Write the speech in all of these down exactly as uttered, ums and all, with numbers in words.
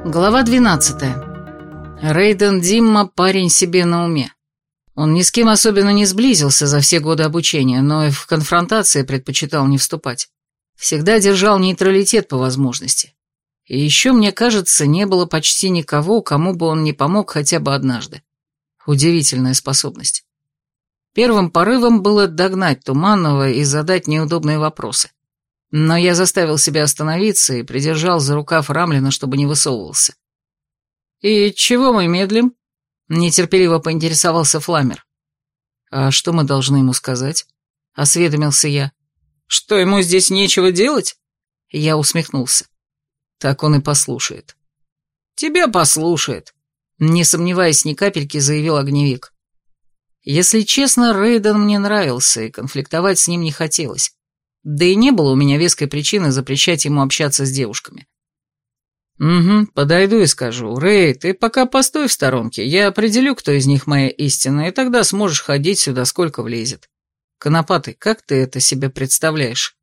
Глава двенадцатая. Рейден Димма парень себе на уме. Он ни с кем особенно не сблизился за все годы обучения, но и в конфронтации предпочитал не вступать. Всегда держал нейтралитет по возможности. И еще, мне кажется, не было почти никого, кому бы он не помог хотя бы однажды. Удивительная способность. Первым порывом было догнать Туманного и задать неудобные вопросы. Но я заставил себя остановиться и придержал за рукав Рамлина, чтобы не высовывался. «И чего мы медлим?» — нетерпеливо поинтересовался Фламер. «А что мы должны ему сказать?» — осведомился я. «Что, ему здесь нечего делать?» Я усмехнулся. «Так он и послушает». «Тебя послушает», — не сомневаясь ни капельки, заявил огневик. Если честно, Рейден мне нравился, и конфликтовать с ним не хотелось. Да и не было у меня веской причины запрещать ему общаться с девушками. «Угу, подойду и скажу. Рей, ты пока постой в сторонке, я определю, кто из них моя истина, и тогда сможешь ходить сюда, сколько влезет. Конопатый, как ты это себе представляешь?»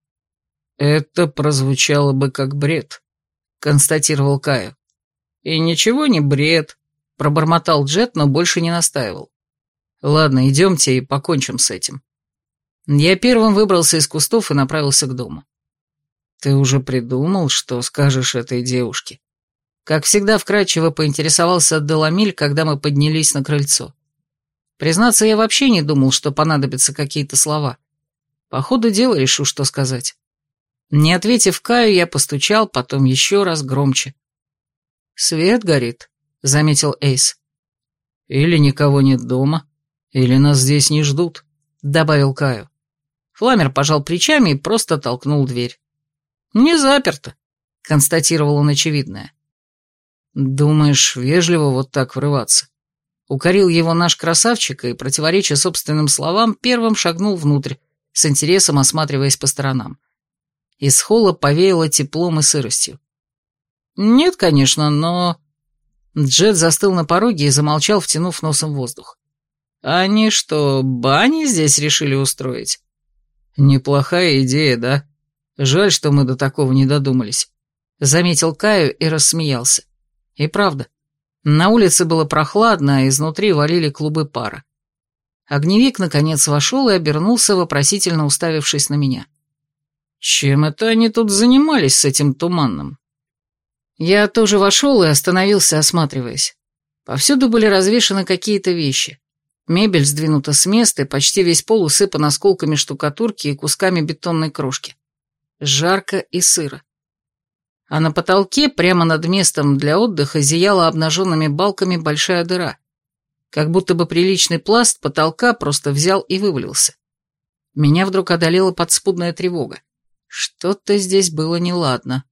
«Это прозвучало бы как бред», — констатировал Каю. «И ничего не бред», — пробормотал Джет, но больше не настаивал. «Ладно, идемте и покончим с этим». Я первым выбрался из кустов и направился к дому. «Ты уже придумал, что скажешь этой девушке?» Как всегда вкратчиво поинтересовался Деламиль, когда мы поднялись на крыльцо. Признаться, я вообще не думал, что понадобятся какие-то слова. По ходу дела решу, что сказать. Не ответив Каю, я постучал, потом еще раз громче. «Свет горит», — заметил Эйс. «Или никого нет дома, или нас здесь не ждут», — добавил Каю. Фламер пожал плечами и просто толкнул дверь. «Не заперто», — констатировал он очевидное. «Думаешь, вежливо вот так врываться?» Укорил его наш красавчик и, противореча собственным словам, первым шагнул внутрь, с интересом осматриваясь по сторонам. Из холла повеяло теплом и сыростью. «Нет, конечно, но...» Джет застыл на пороге и замолчал, втянув носом воздух. «Они что, бани здесь решили устроить?» «Неплохая идея, да? Жаль, что мы до такого не додумались», — заметил Каю и рассмеялся. И правда, на улице было прохладно, а изнутри валили клубы пара. Огневик, наконец, вошел и обернулся, вопросительно уставившись на меня. «Чем это они тут занимались с этим Туманным?» Я тоже вошел и остановился, осматриваясь. Повсюду были развешаны какие-то вещи. Мебель сдвинута с места, и почти весь пол усыпан осколками штукатурки и кусками бетонной крошки. Жарко и сыро. А на потолке, прямо над местом для отдыха, зияла обнаженными балками большая дыра. Как будто бы приличный пласт потолка просто взял и вывалился. Меня вдруг одолела подспудная тревога. Что-то здесь было неладно.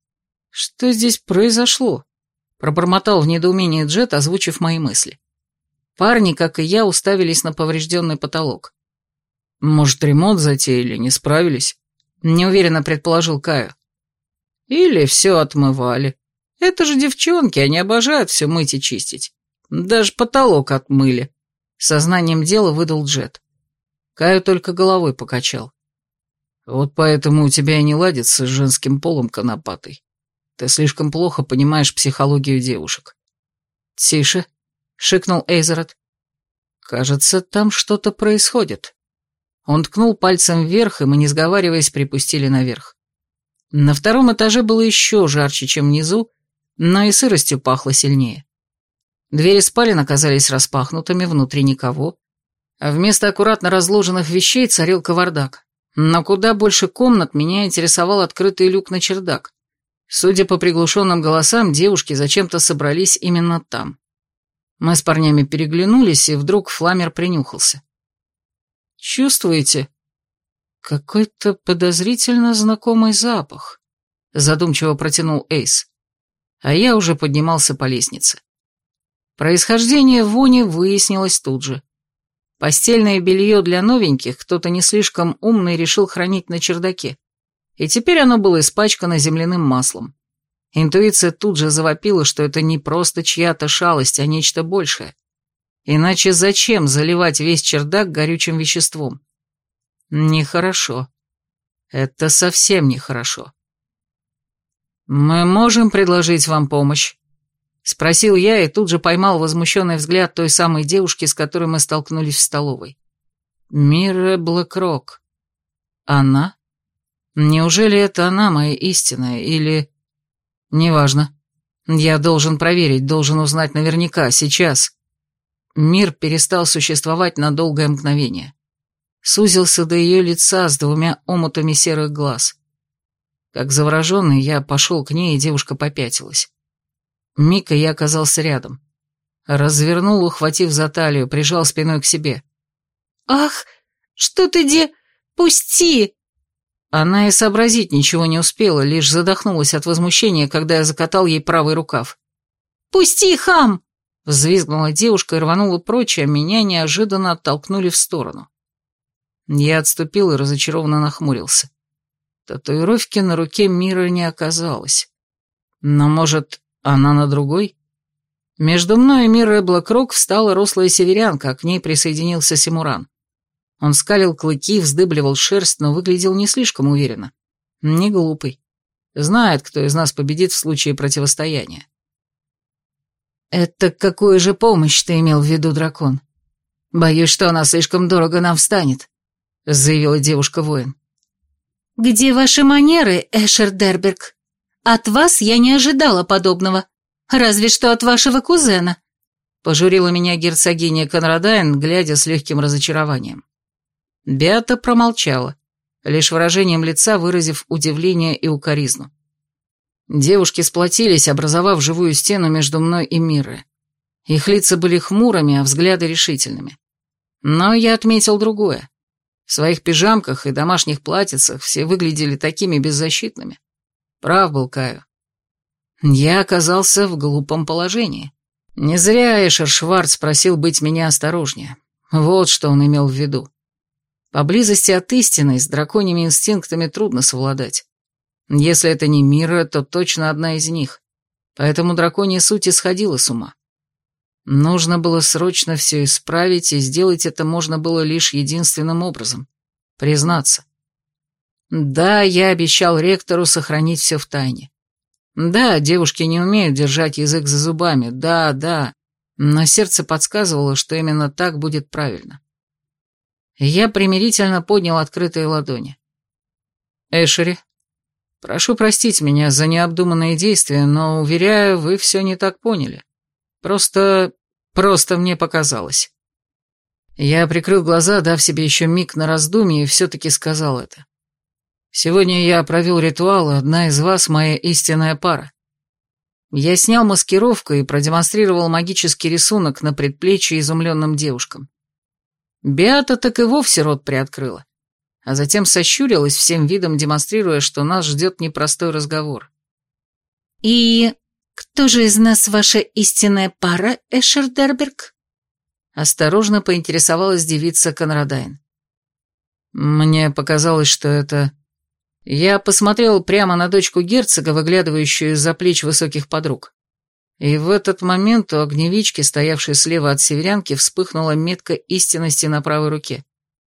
«Что здесь произошло?» — пробормотал в недоумении Джет, озвучив мои мысли. Парни, как и я, уставились на поврежденный потолок. «Может, ремонт затеяли, не справились?» — неуверенно предположил Каю. «Или все отмывали. Это же девчонки, они обожают все мыть и чистить. Даже потолок отмыли», — сознанием дела выдал Джет. Каю только головой покачал. «Вот поэтому у тебя и не ладится с женским полом, Конопатый. Ты слишком плохо понимаешь психологию девушек». «Тише», — шикнул Эйзерат. «Кажется, там что-то происходит». Он ткнул пальцем вверх, и мы, не сговариваясь, припустили наверх. На втором этаже было еще жарче, чем внизу, но и сыростью пахло сильнее. Двери спален оказались распахнутыми, внутри никого, а вместо аккуратно разложенных вещей царил кавардак. Но куда больше комнат меня интересовал открытый люк на чердак. Судя по приглушенным голосам, девушки зачем-то собрались именно там. Мы с парнями переглянулись, и вдруг Фламер принюхался. «Чувствуете? Какой-то подозрительно знакомый запах», — задумчиво протянул Эйс. А я уже поднимался по лестнице. Происхождение вони выяснилось тут же. Постельное белье для новеньких кто-то не слишком умный решил хранить на чердаке, и теперь оно было испачкано земляным маслом. Интуиция тут же завопила, что это не просто чья-то шалость, а нечто большее. Иначе зачем заливать весь чердак горючим веществом? Нехорошо. Это совсем нехорошо. «Мы можем предложить вам помощь?» — спросил я и тут же поймал возмущенный взгляд той самой девушки, с которой мы столкнулись в столовой. Мира Блэкрок. Она? Неужели это она моя истинная, или... Неважно. Я должен проверить, должен узнать наверняка, сейчас. Мир перестал существовать на долгое мгновение. Сузился до ее лица с двумя омутами серых глаз. Как завороженный, я пошел к ней, и девушка попятилась. Миг, и я оказался рядом. Развернул, ухватив за талию, прижал спиной к себе. «Ах, что ты де... Пусти!» Она и сообразить ничего не успела, лишь задохнулась от возмущения, когда я закатал ей правый рукав. «Пусти, хам!» — взвизгнула девушка и рванула прочь, а меня неожиданно оттолкнули в сторону. Я отступил и разочарованно нахмурился. Татуировки на руке Мира не оказалось. Но, может, она на другой? Между мной и Мирой Блэкрок встала рослая северянка, а к ней присоединился Симуран. Он скалил клыки, вздыбливал шерсть, но выглядел не слишком уверенно. Не глупый. Знает, кто из нас победит в случае противостояния. «Это какую же помощь ты имел в виду, дракон? Боюсь, что она слишком дорого нам встанет», — заявила девушка-воин. «Где ваши манеры, Эшер Дерберг? От вас я не ожидала подобного. Разве что от вашего кузена», — пожурила меня герцогиня Конрадайн, глядя с легким разочарованием. Беата промолчала, лишь выражением лица выразив удивление и укоризну. Девушки сплотились, образовав живую стену между мной и Мирой. Их лица были хмурыми, а взгляды решительными. Но я отметил другое. В своих пижамках и домашних платьицах все выглядели такими беззащитными. Прав был Каю. Я оказался в глупом положении. Не зря Эшер Шварц просил быть меня осторожнее. Вот что он имел в виду. Поблизости от истины с драконьими инстинктами трудно совладать. Если это не Мира, то точно одна из них. Поэтому драконья суть исходила с ума. Нужно было срочно все исправить, и сделать это можно было лишь единственным образом — признаться. Да, я обещал ректору сохранить все в тайне. Да, девушки не умеют держать язык за зубами, да, да, но сердце подсказывало, что именно так будет правильно. Я примирительно поднял открытые ладони. «Эшери, прошу простить меня за необдуманные действия, но, уверяю, вы все не так поняли. Просто... просто мне показалось». Я прикрыл глаза, дав себе еще миг на раздумье, и все-таки сказал это. «Сегодня я провел ритуал, и одна из вас — моя истинная пара». Я снял маскировку и продемонстрировал магический рисунок на предплечье изумленным девушкам. Беата так и вовсе рот приоткрыла, а затем сощурилась всем видом, демонстрируя, что нас ждет непростой разговор. «И кто же из нас ваша истинная пара, Эшер Дерберг?» Осторожно поинтересовалась девица Конрадайн. Мне показалось, что это... Я посмотрел прямо на дочку герцога, выглядывающую из-за плеч высоких подруг. И в этот момент у огневички, стоявшей слева от северянки, вспыхнула метка истинности на правой руке.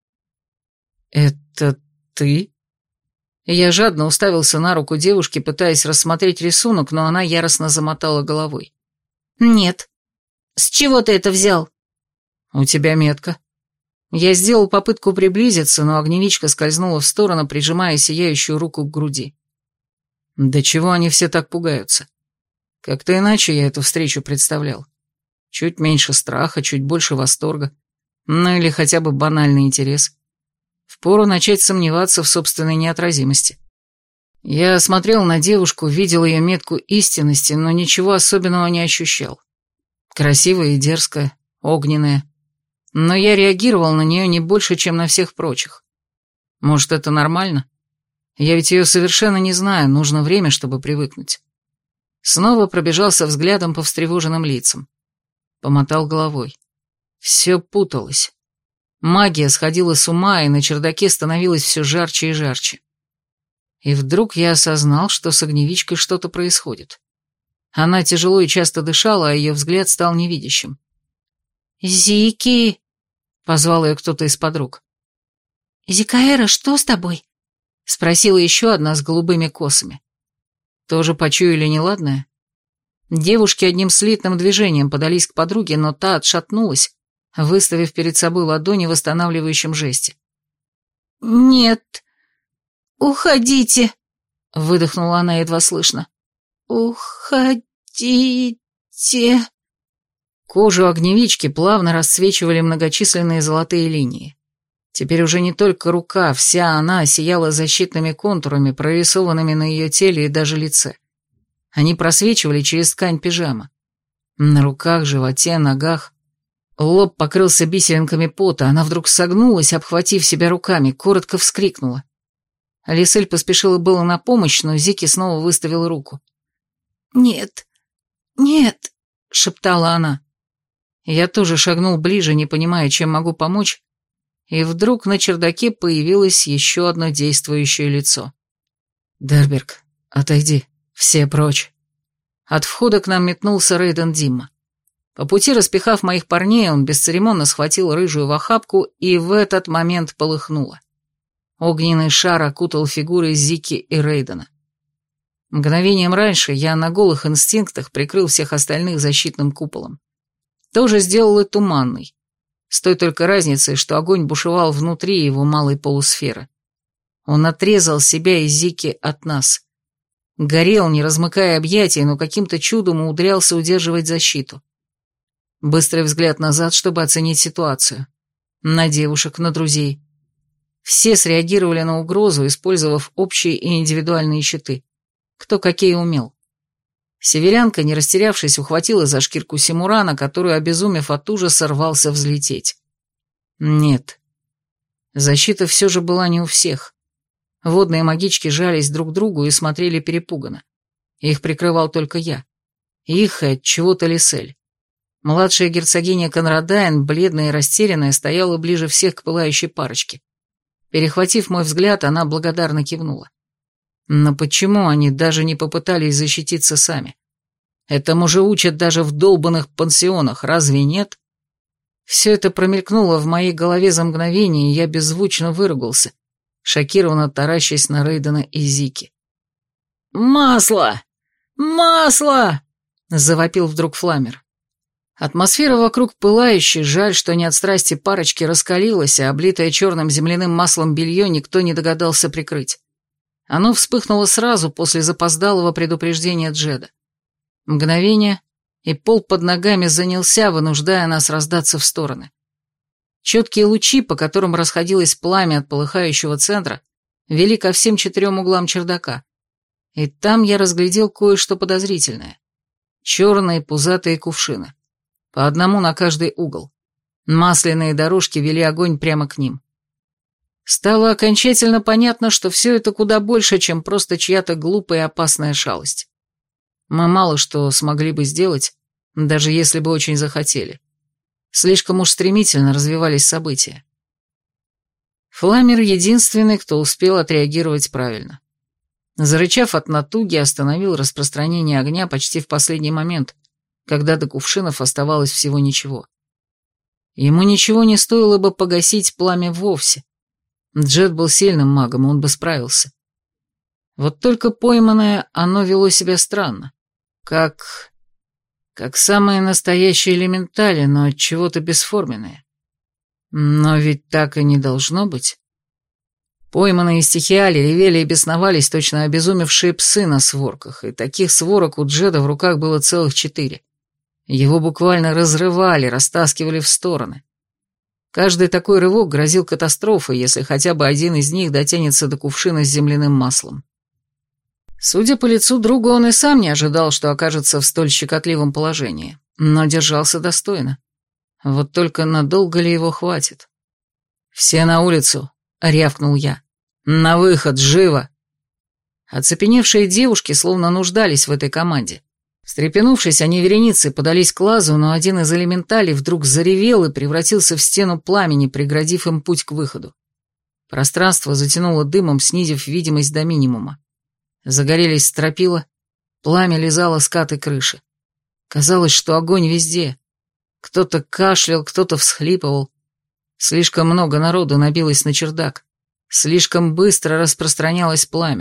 «Это ты?» Я жадно уставился на руку девушки, пытаясь рассмотреть рисунок, но она яростно замотала головой. «Нет. С чего ты это взял?» «У тебя метка». Я сделал попытку приблизиться, но огневичка скользнула в сторону, прижимая сияющую руку к груди. Да чего они все так пугаются? Как-то иначе я эту встречу представлял. Чуть меньше страха, чуть больше восторга. Ну или хотя бы банальный интерес. Впору начать сомневаться в собственной неотразимости. Я смотрел на девушку, видел ее метку истинности, но ничего особенного не ощущал. Красивая и дерзкая, огненная. Но я реагировал на нее не больше, чем на всех прочих. Может, это нормально? Я ведь ее совершенно не знаю, нужно время, чтобы привыкнуть. Снова пробежался взглядом по встревоженным лицам. Помотал головой. Все путалось. Магия сходила с ума, и на чердаке становилось все жарче и жарче. И вдруг я осознал, что с огневичкой что-то происходит. Она тяжело и часто дышала, а ее взгляд стал невидящим. «Зики!» — позвал ее кто-то из подруг. «Зикаэра, что с тобой?» — спросила еще одна с голубыми косами. Тоже почуяли неладное? Девушки одним слитным движением подались к подруге, но та отшатнулась, выставив перед собой ладони в восстанавливающем жесте. «Нет, уходите», — выдохнула она едва слышно. «Уходите». Кожу огневички плавно расцвечивали многочисленные золотые линии. Теперь уже не только рука, вся она сияла защитными контурами, прорисованными на ее теле и даже лице. Они просвечивали через ткань пижамы. На руках, животе, ногах. Лоб покрылся бисеринками пота, она вдруг согнулась, обхватив себя руками, коротко вскрикнула. Алисель поспешила было на помощь, но Зики снова выставила руку. «Нет, нет», — шептала она. Я тоже шагнул ближе, не понимая, чем могу помочь, и вдруг на чердаке появилось еще одно действующее лицо. «Дерберг, отойди, все прочь». От входа к нам метнулся Рейден Димма. По пути распихав моих парней, он бесцеремонно схватил рыжую в охапку, и в этот момент полыхнуло. Огненный шар окутал фигуры Зики и Рейдена. Мгновением раньше я на голых инстинктах прикрыл всех остальных защитным куполом. Тоже сделал и Туманный, с той только разницей, что огонь бушевал внутри его малой полусферы. Он отрезал себя и Зики от нас. Горел, не размыкая объятий, но каким-то чудом умудрялся удерживать защиту. Быстрый взгляд назад, чтобы оценить ситуацию. На девушек, на друзей. Все среагировали на угрозу, использовав общие и индивидуальные щиты. Кто какие умел. Северянка, не растерявшись, ухватила за шкирку Симурана, который, обезумев от ужаса, рвался взлететь. Нет. Защита все же была не у всех. Водные магички жались друг к другу и смотрели перепуганно. Их прикрывал только я. Их и от чего-то Лисель. Младшая герцогиня Конрадайн, бледная и растерянная, стояла ближе всех к пылающей парочке. Перехватив мой взгляд, она благодарно кивнула. Но почему они даже не попытались защититься сами? Этому же учат даже в долбанных пансионах, разве нет? Все это промелькнуло в моей голове за мгновение, и я беззвучно выругался, шокированно таращась на Рейдена и Зики. «Масло! Масло!» — завопил вдруг Фламер. Атмосфера вокруг пылающей, жаль, что не от страсти парочки, раскалилась, а облитое черным земляным маслом белье никто не догадался прикрыть. Оно вспыхнуло сразу после запоздалого предупреждения Джеда. Мгновение, и пол под ногами занялся, вынуждая нас раздаться в стороны. Четкие лучи, по которым расходилось пламя от полыхающего центра, вели ко всем четырем углам чердака. И там я разглядел кое-что подозрительное. Черные пузатые кувшины. По одному на каждый угол. Масляные дорожки вели огонь прямо к ним. Стало окончательно понятно, что все это куда больше, чем просто чья-то глупая и опасная шалость. Мы мало что смогли бы сделать, даже если бы очень захотели. Слишком уж стремительно развивались события. Фламер единственный, кто успел отреагировать правильно. Зарычав от натуги, остановил распространение огня почти в последний момент, когда до кувшинов оставалось всего ничего. Ему ничего не стоило бы погасить пламя вовсе. Джед был сильным магом, он бы справился. Вот только пойманное оно вело себя странно. Как... как самые настоящие элементали, но от чего-то бесформенные. Но ведь так и не должно быть. Пойманные стихиали ревели и бесновались, точно обезумевшие псы на сворках, и таких сворок у Джеда в руках было целых четыре. Его буквально разрывали, растаскивали в стороны. Каждый такой рывок грозил катастрофой, если хотя бы один из них дотянется до кувшина с земляным маслом. Судя по лицу друга, он и сам не ожидал, что окажется в столь щекотливом положении, но держался достойно. Вот только надолго ли его хватит? «Все на улицу!» — рявкнул я. «На выход, живо!» Оцепеневшие девушки словно нуждались в этой команде. Встрепенувшись, они вереницей подались к лазу, но один из элементалей вдруг заревел и превратился в стену пламени, преградив им путь к выходу. Пространство затянуло дымом, снизив видимость до минимума. Загорелись стропила, пламя лизало скаты крыши. Казалось, что огонь везде. Кто-то кашлял, кто-то всхлипывал. Слишком много народу набилось на чердак. Слишком быстро распространялось пламя.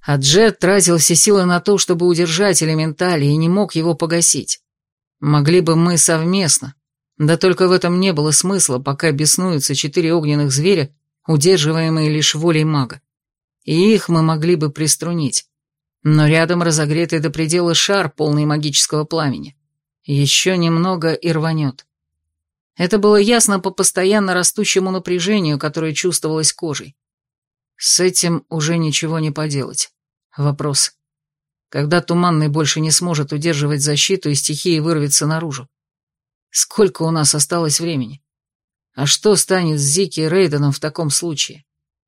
А Джет тратил все силы на то, чтобы удержать элементаль, и не мог его погасить. Могли бы мы совместно, да только в этом не было смысла, пока беснуются четыре огненных зверя, удерживаемые лишь волей мага. И их мы могли бы приструнить. Но рядом разогретый до предела шар, полный магического пламени. Еще немного и рванет. Это было ясно по постоянно растущему напряжению, которое чувствовалось кожей. С этим уже ничего не поделать. Вопрос. Когда Туманный больше не сможет удерживать защиту, и стихия вырвется наружу? Сколько у нас осталось времени? А что станет с Зики и Рейденом в таком случае?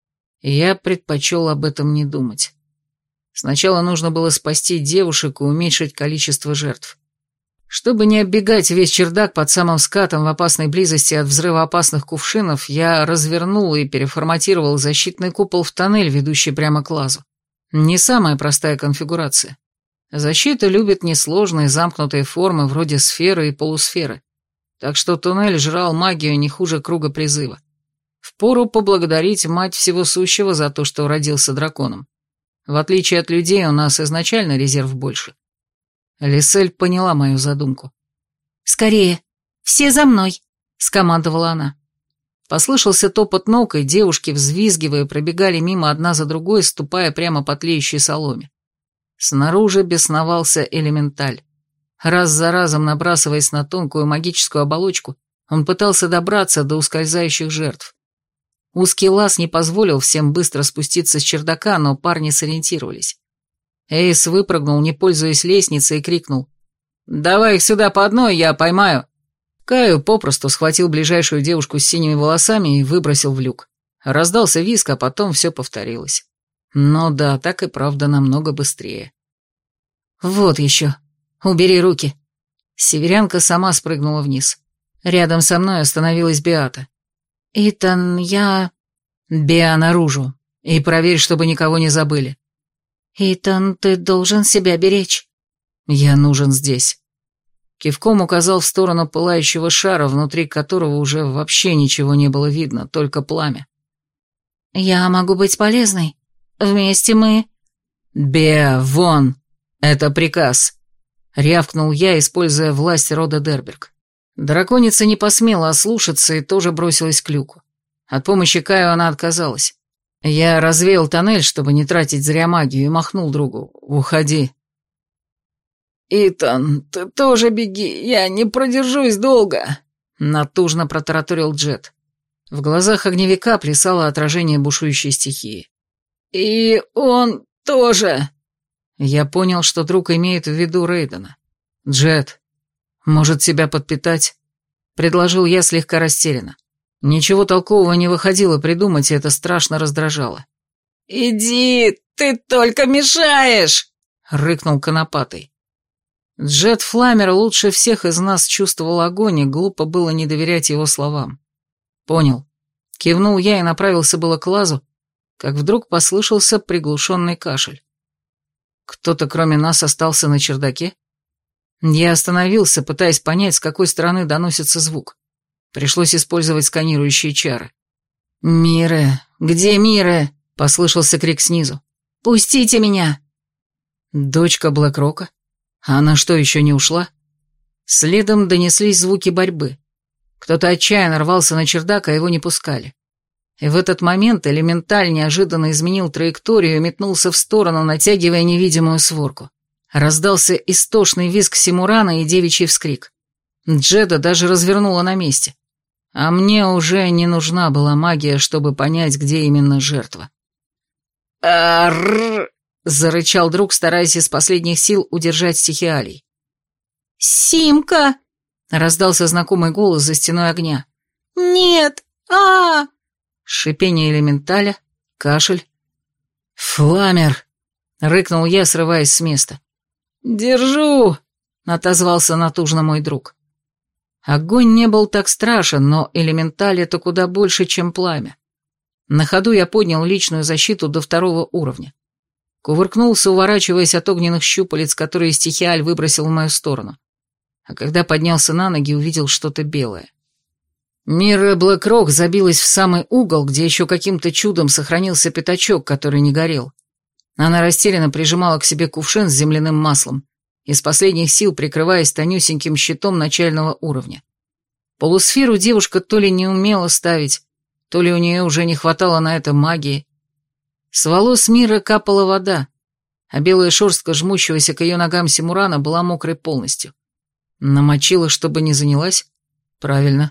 Я предпочел об этом не думать. Сначала нужно было спасти девушек и уменьшить количество жертв. Чтобы не оббегать весь чердак под самым скатом в опасной близости от взрывоопасных кувшинов, я развернул и переформатировал защитный купол в тоннель, ведущий прямо к лазу. Не самая простая конфигурация. Защита любит несложные замкнутые формы вроде сферы и полусферы, так что туннель жрал магию не хуже круга призыва. Впору поблагодарить мать всего сущего за то, что родился драконом. В отличие от людей, у нас изначально резерв больше. Лисель поняла мою задумку. «Скорее, все за мной», — скомандовала она. Послышался топот ног, и девушки, взвизгивая, пробегали мимо одна за другой, ступая прямо по тлеющей соломе. Снаружи бесновался элементаль. Раз за разом набрасываясь на тонкую магическую оболочку, он пытался добраться до ускользающих жертв. Узкий лаз не позволил всем быстро спуститься с чердака, но парни сориентировались. Эйс выпрыгнул, не пользуясь лестницей, и крикнул: «Давай их сюда по одной, я поймаю». Каю попросту схватил ближайшую девушку с синими волосами и выбросил в люк. Раздался визг, а потом все повторилось. Но да, так и правда намного быстрее. «Вот еще. Убери руки». Северянка сама спрыгнула вниз. Рядом со мной остановилась Беата. «Итан, я...» «Беа, наружу. И проверь, чтобы никого не забыли». «Итан, ты должен себя беречь». «Я нужен здесь». Кивком указал в сторону пылающего шара, внутри которого уже вообще ничего не было видно, только пламя. «Я могу быть полезной. Вместе мы...» «Беа, вон! Это приказ!» — рявкнул я, используя власть рода Дерберг. Драконица не посмела ослушаться и тоже бросилась к люку. От помощи Каю она отказалась. Я развеял тоннель, чтобы не тратить зря магию, и махнул другу: «Уходи». «Итан, ты тоже беги, я не продержусь долго», — натужно протараторил Джет. В глазах огневика плясало отражение бушующей стихии. «И он тоже...» Я понял, что друг имеет в виду Рейдена. «Джет, может, себя подпитать?» — предложил я слегка растерянно. Ничего толкового не выходило придумать, и это страшно раздражало. «Иди, ты только мешаешь!» — рыкнул конопатый. Джет Фламер лучше всех из нас чувствовал огонь, и глупо было не доверять его словам. «Понял». Кивнул я и направился было к лазу, как вдруг послышался приглушенный кашель. Кто-то кроме нас остался на чердаке? Я остановился, пытаясь понять, с какой стороны доносится звук. Пришлось использовать сканирующие чары. «Мире! Где Мире?» — послышался крик снизу. «Пустите меня!» Дочка Блэкрока? Она что, еще не ушла? Следом донеслись звуки борьбы. Кто-то отчаянно рвался на чердак, а его не пускали. И в этот момент элементаль неожиданно изменил траекторию и метнулся в сторону, натягивая невидимую сворку. Раздался истошный визг Симурана и девичий вскрик. Джеда даже развернула на месте. А мне уже не нужна была магия, чтобы понять, где именно жертва. «Арррр!» — зарычал друг, стараясь из последних сил удержать стихиалий. «Симка!» — раздался знакомый голос за стеной огня. «Нет! а Шипение элементаля, кашель. «Фламер!» — рыкнул я, срываясь с места. «Держу!» — отозвался натужно мой друг. Огонь не был так страшен, но элементаль — это куда больше, чем пламя. На ходу я поднял личную защиту до второго уровня. Кувыркнулся, уворачиваясь от огненных щупалец, которые стихиаль выбросил в мою сторону. А когда поднялся на ноги, увидел что-то белое. Мира Блэкрок забилась в самый угол, где еще каким-то чудом сохранился пятачок, который не горел. Она растерянно прижимала к себе кувшин с земляным маслом, из последних сил прикрываясь тонюсеньким щитом начального уровня. Полусферу девушка то ли не умела ставить, то ли у нее уже не хватало на это магии. С волос Миры капала вода, а белая шерстка жмущегося к ее ногам Симурана была мокрой полностью. Намочила, чтобы не занялась? Правильно.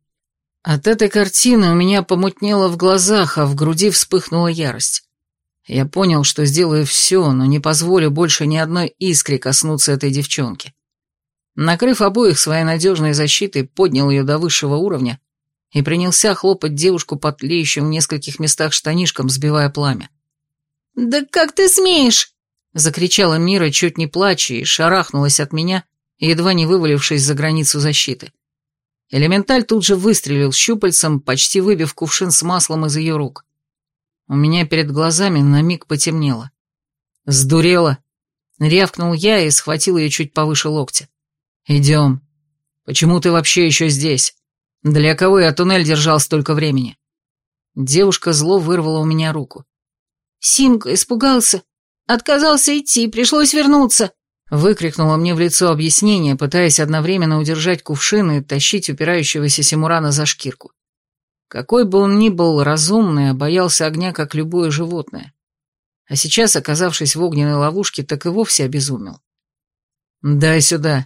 От этой картины у меня помутнело в глазах, а в груди вспыхнула ярость. Я понял, что сделаю все, но не позволю больше ни одной искре коснуться этой девчонки. Накрыв обоих своей надежной защитой, поднял ее до высшего уровня и принялся хлопать девушку по тлеющим в нескольких местах штанишкам, сбивая пламя. «Да как ты смеешь?» — закричала Мира, чуть не плача, и шарахнулась от меня, едва не вывалившись за границу защиты. Элементаль тут же выстрелил щупальцем, почти выбив кувшин с маслом из ее рук. У меня перед глазами на миг потемнело. «Сдурела!» — рявкнул я и схватил ее чуть повыше локтя. «Идем. Почему ты вообще еще здесь? Для кого я туннель держал столько времени?» Девушка зло вырвала у меня руку. «Симка испугался. Отказался идти, пришлось вернуться», — выкрикнула мне в лицо объяснение, пытаясь одновременно удержать кувшин и тащить упирающегося Симурана за шкирку. Какой бы он ни был разумный, а боялся огня, как любое животное. А сейчас, оказавшись в огненной ловушке, так и вовсе обезумел. «Дай сюда».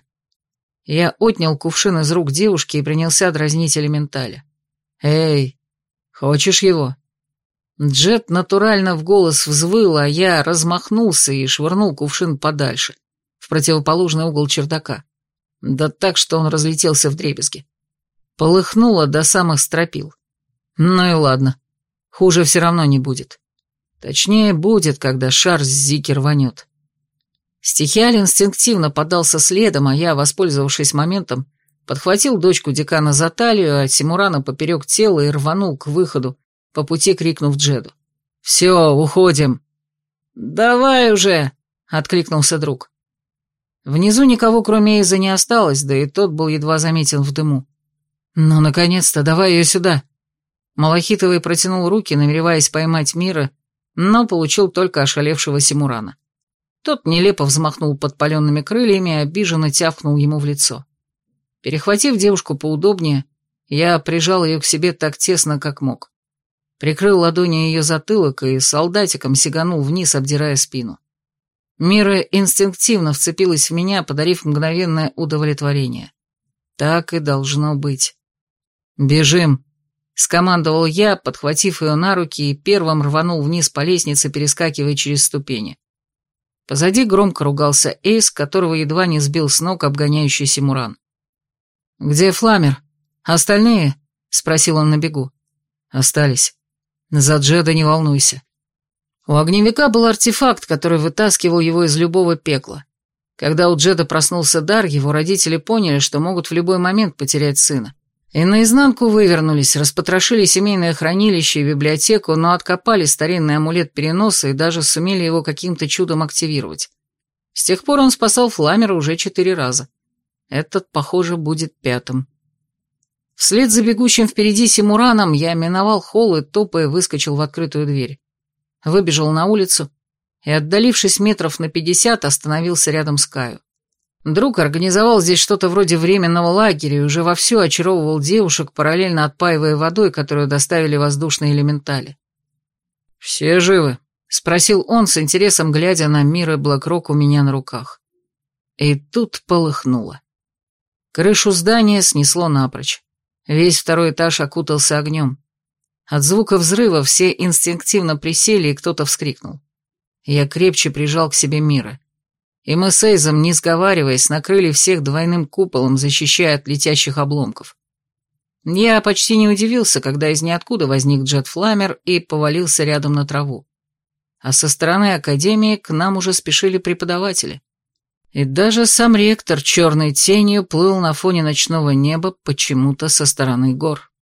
Я отнял кувшин из рук девушки и принялся дразнить элементаля. «Эй, хочешь его?» Джет натурально в голос взвыл, а я размахнулся и швырнул кувшин подальше, в противоположный угол чердака. Да так, что он разлетелся вдребезги. Полыхнуло до самых стропил. Ну и ладно, хуже все равно не будет. Точнее, будет, когда шар с Зики рванет. Стихиаль инстинктивно подался следом, а я, воспользовавшись моментом, подхватил дочку декана за талию, а Симурана поперек тела и рванул к выходу, по пути крикнув Джеду. «Все, уходим!» «Давай уже!» — откликнулся друг. Внизу никого, кроме Эйза, не осталось, да и тот был едва заметен в дыму. «Ну, наконец-то, давай ее сюда!» Малахитовый протянул руки, намереваясь поймать Мира, но получил только ошалевшего Симурана. Тот нелепо взмахнул подпаленными крыльями и обиженно тявкнул ему в лицо. Перехватив девушку поудобнее, я прижал ее к себе так тесно, как мог. Прикрыл ладонью ее затылок и солдатиком сиганул вниз, обдирая спину. Мира инстинктивно вцепилась в меня, подарив мгновенное удовлетворение. Так и должно быть. «Бежим!» — скомандовал я, подхватив ее на руки, и первым рванул вниз по лестнице, перескакивая через ступени. Позади громко ругался Эйс, которого едва не сбил с ног обгоняющий Симуран. «Где Фламер? Остальные?» — спросил он на бегу. «Остались. За Джеда не волнуйся». У огневика был артефакт, который вытаскивал его из любого пекла. Когда у Джеда проснулся дар, его родители поняли, что могут в любой момент потерять сына. И наизнанку вывернулись, распотрошили семейное хранилище и библиотеку, но откопали старинный амулет переноса и даже сумели его каким-то чудом активировать. С тех пор он спасал Фламера уже четыре раза. Этот, похоже, будет пятым. Вслед за бегущим впереди Симураном я миновал холл и, топая, выскочил в открытую дверь. Выбежал на улицу и, отдалившись метров на пятьдесят, остановился рядом с Каю. Друг организовал здесь что-то вроде временного лагеря и уже вовсю очаровывал девушек, параллельно отпаивая водой, которую доставили воздушные элементали. «Все живы?» — спросил он с интересом, глядя на Мира Блэкрок у меня на руках. И тут полыхнуло. Крышу здания снесло напрочь. Весь второй этаж окутался огнем. От звука взрыва все инстинктивно присели, и кто-то вскрикнул. Я крепче прижал к себе Мира. И мы с Эйзом, не сговариваясь, накрыли всех двойным куполом, защищая от летящих обломков. Я почти не удивился, когда из ниоткуда возник Джет Фламер и повалился рядом на траву. А со стороны академии к нам уже спешили преподаватели. И даже сам ректор черной тенью плыл на фоне ночного неба почему-то со стороны гор.